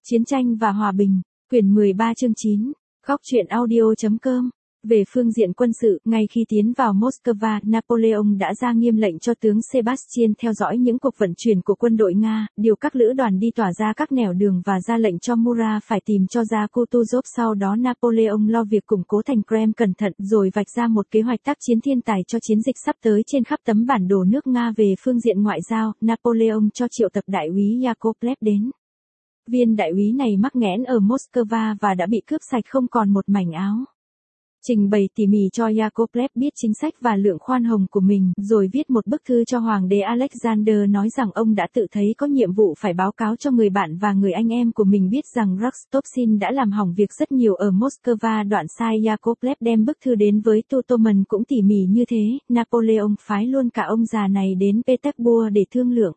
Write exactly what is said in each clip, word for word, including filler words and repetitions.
Chiến tranh và hòa bình, quyển mười ba chương chín, góc truyện audio chấm com. Về phương diện quân sự, ngay khi tiến vào Moscow, Napoleon đã ra nghiêm lệnh cho tướng Sebastian theo dõi những cuộc vận chuyển của quân đội Nga, điều các lữ đoàn đi tỏa ra các nẻo đường và ra lệnh cho Murat phải tìm cho ra Kutuzov. Sau đó Napoleon lo việc củng cố thành Kremlin cẩn thận rồi vạch ra một kế hoạch tác chiến thiên tài cho chiến dịch sắp tới trên khắp tấm bản đồ nước Nga. Về phương diện ngoại giao, Napoleon cho triệu tập đại úy Yakovlev đến. Viên đại úy này mắc nghẽn ở Moscow và đã bị cướp sạch không còn một mảnh áo. Trình bày tỉ mỉ cho Yakovlev biết chính sách và lượng khoan hồng của mình, rồi viết một bức thư cho Hoàng đế Alexander nói rằng ông đã tự thấy có nhiệm vụ phải báo cáo cho người bạn và người anh em của mình biết rằng Rostopchin đã làm hỏng việc rất nhiều ở Moscow. Đoạn sai Yakovlev đem bức thư đến với Tutoman cũng tỉ mỉ như thế. Napoleon phái luôn cả ông già này đến Petersburg để thương lượng.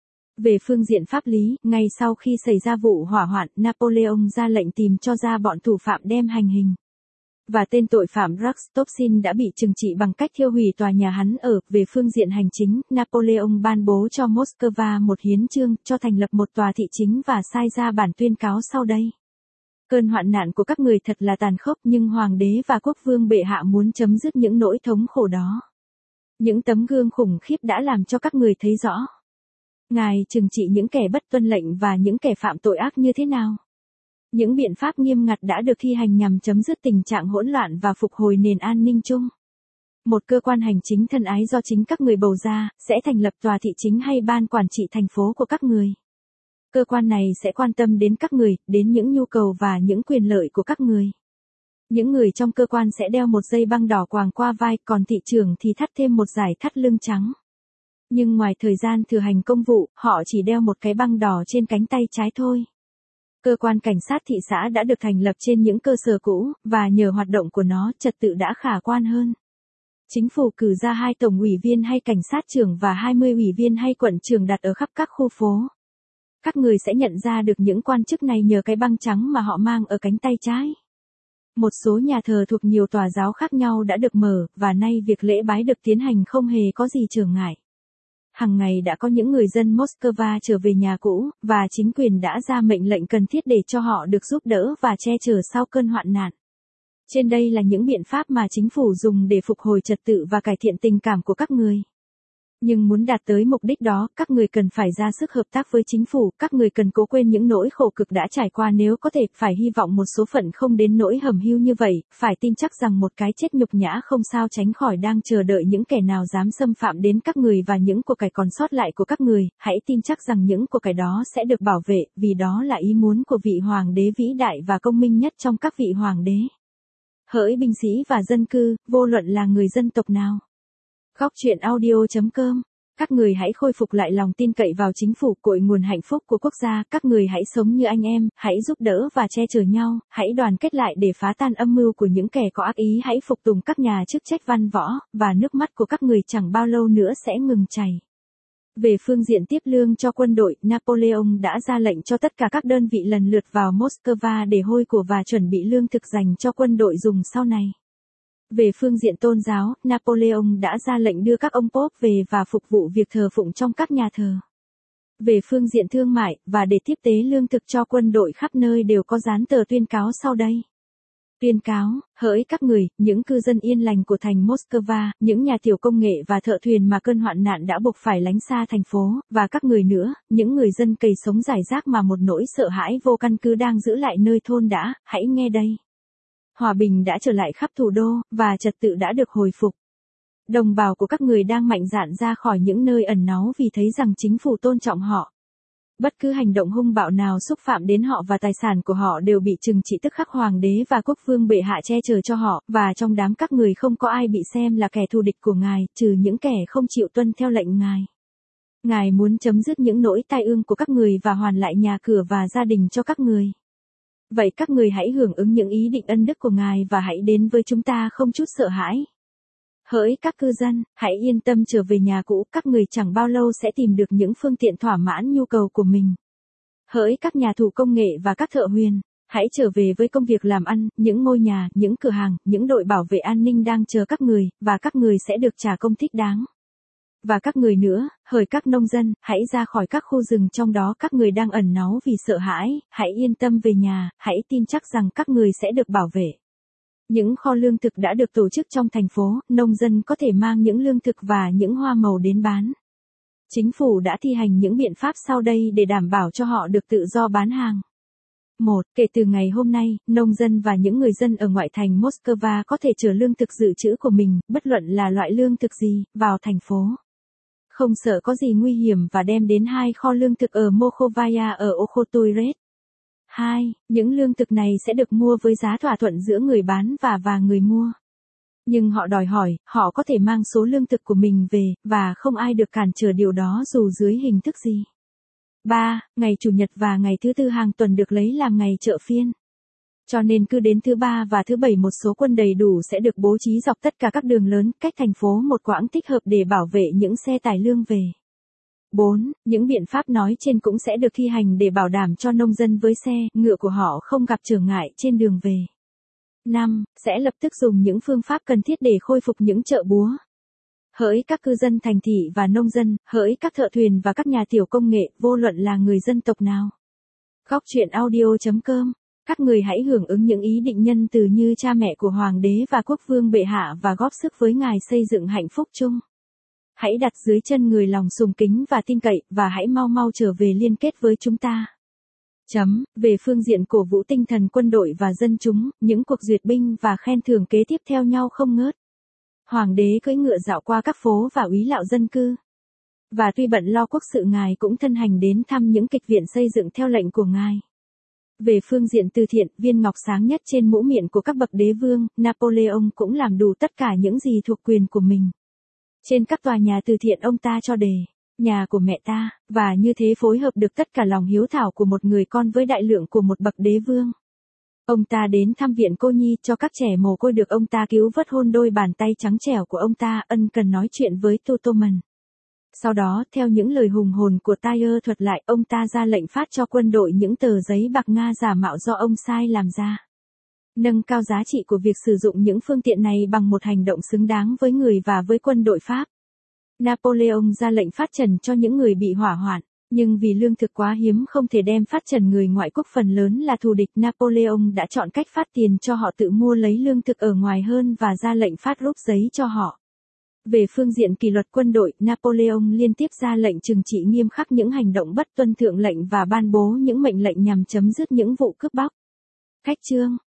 Về phương diện pháp lý, ngay sau khi xảy ra vụ hỏa hoạn, Napoleon ra lệnh tìm cho ra bọn thủ phạm đem hành hình. Và tên tội phạm Rostopchin đã bị trừng trị bằng cách thiêu hủy tòa nhà hắn ở. Về phương diện hành chính, Napoleon ban bố cho Moscow một hiến chương, cho thành lập một tòa thị chính và sai ra bản tuyên cáo sau đây. Cơn hoạn nạn của các người thật là tàn khốc, nhưng hoàng đế và quốc vương bệ hạ muốn chấm dứt những nỗi thống khổ đó. Những tấm gương khủng khiếp đã làm cho các người thấy rõ. Ngài trừng trị những kẻ bất tuân lệnh và những kẻ phạm tội ác như thế nào? Những biện pháp nghiêm ngặt đã được thi hành nhằm chấm dứt tình trạng hỗn loạn và phục hồi nền an ninh chung. Một cơ quan hành chính thân ái do chính các người bầu ra, sẽ thành lập tòa thị chính hay ban quản trị thành phố của các người. Cơ quan này sẽ quan tâm đến các người, đến những nhu cầu và những quyền lợi của các người. Những người trong cơ quan sẽ đeo một dây băng đỏ quàng qua vai, còn thị trưởng thì thắt thêm một dải thắt lưng trắng. Nhưng ngoài thời gian thừa hành công vụ, họ chỉ đeo một cái băng đỏ trên cánh tay trái thôi. Cơ quan cảnh sát thị xã đã được thành lập trên những cơ sở cũ, và nhờ hoạt động của nó, trật tự đã khả quan hơn. Chính phủ cử ra hai tổng ủy viên hay cảnh sát trưởng và hai mươi ủy viên hay quận trưởng đặt ở khắp các khu phố. Các người sẽ nhận ra được những quan chức này nhờ cái băng trắng mà họ mang ở cánh tay trái. Một số nhà thờ thuộc nhiều tòa giáo khác nhau đã được mở, và nay việc lễ bái được tiến hành không hề có gì trở ngại. Hằng ngày đã có những người dân Moscow trở về nhà cũ, và chính quyền đã ra mệnh lệnh cần thiết để cho họ được giúp đỡ và che chở sau cơn hoạn nạn. Trên đây là những biện pháp mà chính phủ dùng để phục hồi trật tự và cải thiện tình cảm của các người. Nhưng muốn đạt tới mục đích đó, các người cần phải ra sức hợp tác với chính phủ, các người cần cố quên những nỗi khổ cực đã trải qua nếu có thể, phải hy vọng một số phận không đến nỗi hầm hưu như vậy, phải tin chắc rằng một cái chết nhục nhã không sao tránh khỏi đang chờ đợi những kẻ nào dám xâm phạm đến các người và những của cải còn sót lại của các người. Hãy tin chắc rằng những của cải đó sẽ được bảo vệ, vì đó là ý muốn của vị hoàng đế vĩ đại và công minh nhất trong các vị hoàng đế. Hỡi binh sĩ và dân cư, vô luận là người dân tộc nào. Góc truyện audio chấm com. Các người hãy khôi phục lại lòng tin cậy vào chính phủ, cội nguồn hạnh phúc của quốc gia. Các người hãy sống như anh em, hãy giúp đỡ và che chở nhau, hãy đoàn kết lại để phá tan âm mưu của những kẻ có ác ý. Hãy phục tùng các nhà chức trách văn võ, và nước mắt của các người chẳng bao lâu nữa sẽ ngừng chảy. Về phương diện tiếp lương cho quân đội, Napoleon đã ra lệnh cho tất cả các đơn vị lần lượt vào Moscow để hôi của và chuẩn bị lương thực dành cho quân đội dùng sau này. Về phương diện tôn giáo, Napoleon đã ra lệnh đưa các ông Pope về và phục vụ việc thờ phụng trong các nhà thờ. Về phương diện thương mại, và để tiếp tế lương thực cho quân đội khắp nơi đều có dán tờ tuyên cáo sau đây. Tuyên cáo, hỡi các người, những cư dân yên lành của thành Moscow, những nhà tiểu công nghệ và thợ thuyền mà cơn hoạn nạn đã buộc phải lánh xa thành phố, và các người nữa, những người dân cày sống rải rác mà một nỗi sợ hãi vô căn cứ đang giữ lại nơi thôn đã, hãy nghe đây. Hòa bình đã trở lại khắp thủ đô, và trật tự đã được hồi phục. Đồng bào của các người đang mạnh dạn ra khỏi những nơi ẩn náu vì thấy rằng chính phủ tôn trọng họ. Bất cứ hành động hung bạo nào xúc phạm đến họ và tài sản của họ đều bị trừng trị tức khắc. Hoàng đế và quốc vương bệ hạ che chở cho họ, và trong đám các người không có ai bị xem là kẻ thù địch của ngài, trừ những kẻ không chịu tuân theo lệnh ngài. Ngài muốn chấm dứt những nỗi tai ương của các người và hoàn lại nhà cửa và gia đình cho các người. Vậy các người hãy hưởng ứng những ý định ân đức của ngài và hãy đến với chúng ta không chút sợ hãi. Hỡi các cư dân, hãy yên tâm trở về nhà cũ, các người chẳng bao lâu sẽ tìm được những phương tiện thỏa mãn nhu cầu của mình. Hỡi các nhà thủ công nghệ và các thợ huyền, hãy trở về với công việc làm ăn, những ngôi nhà, những cửa hàng, những đội bảo vệ an ninh đang chờ các người, và các người sẽ được trả công thích đáng. Và các người nữa, hỡi các nông dân, hãy ra khỏi các khu rừng trong đó các người đang ẩn náu vì sợ hãi, hãy yên tâm về nhà, hãy tin chắc rằng các người sẽ được bảo vệ. Những kho lương thực đã được tổ chức trong thành phố, nông dân có thể mang những lương thực và những hoa màu đến bán. Chính phủ đã thi hành những biện pháp sau đây để đảm bảo cho họ được tự do bán hàng. một. Kể từ ngày hôm nay, nông dân và những người dân ở ngoại thành Moscow có thể chở lương thực dự trữ của mình, bất luận là loại lương thực gì, vào thành phố. Không sợ có gì nguy hiểm và đem đến hai kho lương thực ở Mokhovaya ở Okhotoyret. hai. Những lương thực này sẽ được mua với giá thỏa thuận giữa người bán và và người mua. Nhưng họ đòi hỏi, họ có thể mang số lương thực của mình về, và không ai được cản trở điều đó dù dưới hình thức gì. ba. Ngày Chủ nhật và ngày thứ tư hàng tuần được lấy làm ngày chợ phiên. Cho nên cứ đến thứ ba và thứ bảy một số quân đầy đủ sẽ được bố trí dọc tất cả các đường lớn cách thành phố một quãng thích hợp để bảo vệ những xe tải lương về. bốn. Những biện pháp nói trên cũng sẽ được thi hành để bảo đảm cho nông dân với xe, ngựa của họ không gặp trở ngại trên đường về. năm. Sẽ lập tức dùng những phương pháp cần thiết để khôi phục những chợ búa. Hỡi các cư dân thành thị và nông dân, hỡi các thợ thuyền và các nhà tiểu công nghệ, vô luận là người dân tộc nào. Góc truyện audio chấm com. Các người hãy hưởng ứng những ý định nhân từ như cha mẹ của Hoàng đế và Quốc vương bệ hạ và góp sức với Ngài xây dựng hạnh phúc chung. Hãy đặt dưới chân người lòng sùng kính và tin cậy, và hãy mau mau trở về liên kết với chúng ta. Chấm. Về phương diện cổ vũ tinh thần quân đội và dân chúng, những cuộc duyệt binh và khen thưởng kế tiếp theo nhau không ngớt. Hoàng đế cưỡi ngựa dạo qua các phố và úy lạo dân cư. Và tuy bận lo quốc sự Ngài cũng thân hành đến thăm những kịch viện xây dựng theo lệnh của Ngài. Về phương diện từ thiện, viên ngọc sáng nhất trên mũ miệng của các bậc đế vương, Napoleon cũng làm đủ tất cả những gì thuộc quyền của mình. Trên các tòa nhà từ thiện ông ta cho đề, nhà của mẹ ta, và như thế phối hợp được tất cả lòng hiếu thảo của một người con với đại lượng của một bậc đế vương. Ông ta đến thăm viện cô nhi cho các trẻ mồ côi được ông ta cứu vớt, hôn đôi bàn tay trắng trẻo của ông ta, ân cần nói chuyện với Tutoman. Sau đó, theo những lời hùng hồn của Tyre thuật lại, ông ta ra lệnh phát cho quân đội những tờ giấy bạc Nga giả mạo do ông sai làm ra. Nâng cao giá trị của việc sử dụng những phương tiện này bằng một hành động xứng đáng với người và với quân đội Pháp. Napoleon ra lệnh phát trần cho những người bị hỏa hoạn, nhưng vì lương thực quá hiếm không thể đem phát trần người ngoại quốc phần lớn là thù địch, Napoleon đã chọn cách phát tiền cho họ tự mua lấy lương thực ở ngoài hơn và ra lệnh phát rúp giấy cho họ. Về phương diện kỷ luật quân đội, Napoleon liên tiếp ra lệnh trừng trị nghiêm khắc những hành động bất tuân thượng lệnh và ban bố những mệnh lệnh nhằm chấm dứt những vụ cướp bóc. Khách chương.